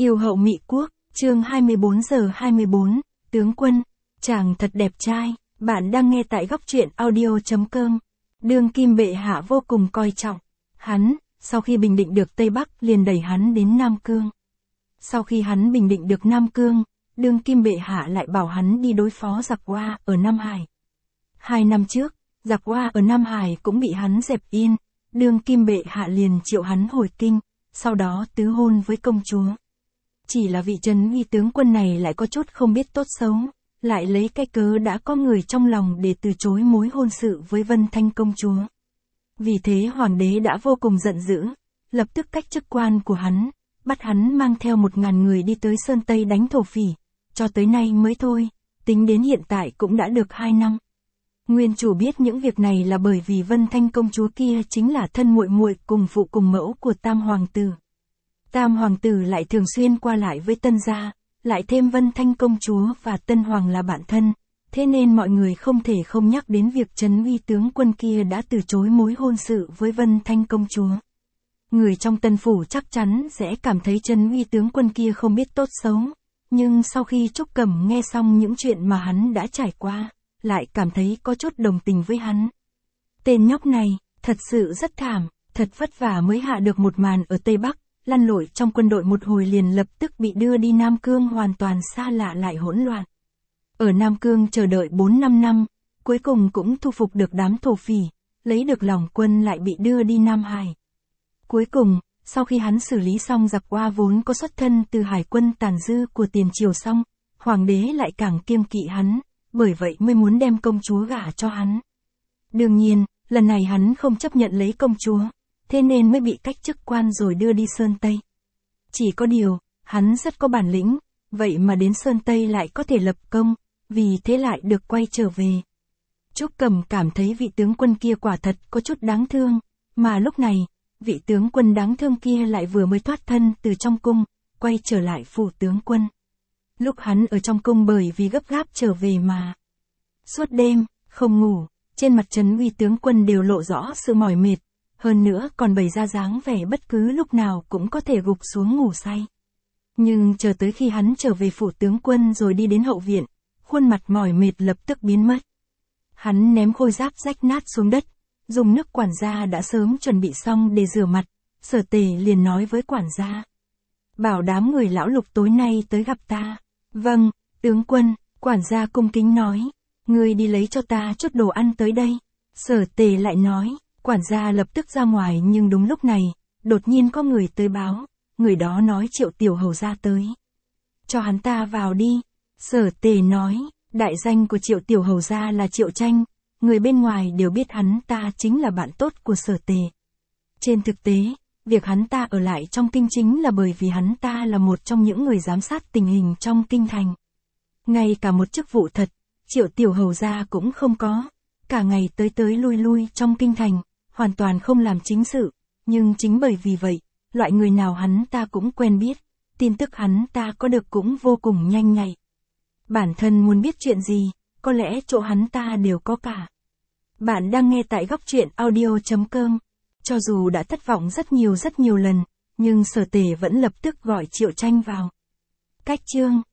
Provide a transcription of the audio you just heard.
Yêu hậu Mị Quốc, chương 24 giờ 24, tướng quân, chàng thật đẹp trai, bạn đang nghe tại góc truyện audio.com. Đương kim bệ hạ vô cùng coi trọng hắn, sau khi bình định được Tây Bắc liền đẩy hắn đến Nam Cương. Sau khi hắn bình định được Nam Cương, đương kim bệ hạ lại bảo hắn đi đối phó giặc Hoa ở Nam Hải. 2 năm trước, giặc Hoa ở Nam Hải cũng bị hắn dẹp yên, đương kim bệ hạ liền triệu hắn hồi kinh, sau đó tứ hôn với công chúa. Chỉ là vị Trấn Uy tướng quân này lại có chút không biết tốt xấu, lại lấy cái cớ đã có người trong lòng để từ chối mối hôn sự với Vân Thanh công chúa. Vì thế hoàng đế đã vô cùng giận dữ, lập tức cách chức quan của hắn, bắt hắn mang theo 1000 người đi tới Sơn Tây đánh thổ phỉ, cho tới nay mới thôi, tính đến hiện tại cũng đã được 2 năm. Nguyên chủ biết những việc này là bởi vì Vân Thanh công chúa kia chính là thân muội muội cùng phụ cùng mẫu của Tam hoàng tử. Tam hoàng tử lại thường xuyên qua lại với Tân gia, lại thêm Vân Thanh công chúa và Tân hoàng là bạn thân, thế nên mọi người không thể không nhắc đến việc Trấn Uy tướng quân kia đã từ chối mối hôn sự với Vân Thanh công chúa. Người trong Tân phủ chắc chắn sẽ cảm thấy Trấn Uy tướng quân kia không biết tốt xấu, nhưng sau khi Trúc Cẩm nghe xong những chuyện mà hắn đã trải qua, lại cảm thấy có chút đồng tình với hắn. Tên nhóc này, thật sự rất thảm, thật vất vả mới hạ được một màn ở Tây Bắc, lăn lội trong quân đội một hồi liền lập tức bị đưa đi Nam Cương hoàn toàn xa lạ lại hỗn loạn. Ở Nam Cương chờ đợi 4-5 năm, cuối cùng cũng thu phục được đám thổ phỉ, lấy được lòng quân lại bị đưa đi Nam Hải. Cuối cùng, sau khi hắn xử lý xong giặc Hoa vốn có xuất thân từ hải quân tàn dư của tiền triều xong, hoàng đế lại càng kiêng kỵ hắn, bởi vậy mới muốn đem công chúa gả cho hắn. Đương nhiên, lần này hắn không chấp nhận lấy công chúa, thế nên mới bị cách chức quan rồi đưa đi Sơn Tây. Chỉ có điều, hắn rất có bản lĩnh, vậy mà đến Sơn Tây lại có thể lập công, vì thế lại được quay trở về. Trúc Cẩm cảm thấy vị tướng quân kia quả thật có chút đáng thương, mà lúc này, vị tướng quân đáng thương kia lại vừa mới thoát thân từ trong cung, quay trở lại phủ tướng quân. Lúc hắn ở trong cung bởi vì gấp gáp trở về mà suốt đêm, không ngủ, trên mặt Trấn Uy tướng quân đều lộ rõ sự mỏi mệt, hơn nữa còn bày ra dáng vẻ bất cứ lúc nào cũng có thể gục xuống ngủ say. Nhưng chờ tới khi hắn trở về phủ tướng quân rồi đi đến hậu viện, khuôn mặt mỏi mệt lập tức biến mất. Hắn ném khôi giáp rách nát xuống đất, dùng nước quản gia đã sớm chuẩn bị xong để rửa mặt, Sở Tề liền nói với quản gia. Bảo đám người lão Lục tối nay tới gặp ta. Vâng, tướng quân, quản gia cung kính nói. Ngươi đi lấy cho ta chút đồ ăn tới đây. Sở Tề lại nói, quản gia lập tức ra ngoài nhưng đúng lúc này, đột nhiên có người tới báo, người đó nói Triệu tiểu hầu gia tới. Cho hắn ta vào đi. Sở Tề nói, đại danh của Triệu tiểu hầu gia là Triệu Tranh, người bên ngoài đều biết hắn ta chính là bạn tốt của Sở Tề. Trên thực tế, việc hắn ta ở lại trong kinh chính là bởi vì hắn ta là một trong những người giám sát tình hình trong kinh thành. Ngay cả một chức vụ thật, Triệu tiểu hầu gia cũng không có, cả ngày tới lui lui trong kinh thành, hoàn toàn không làm chính sự, nhưng chính bởi vì vậy, loại người nào hắn ta cũng quen biết, tin tức hắn ta có được cũng vô cùng nhanh nhạy. Bản thân muốn biết chuyện gì, có lẽ chỗ hắn ta đều có cả. Bạn đang nghe tại góc truyện audio.com. Cho dù đã thất vọng rất nhiều lần, nhưng Sở Tề vẫn lập tức gọi Triệu Tranh vào. Cách chương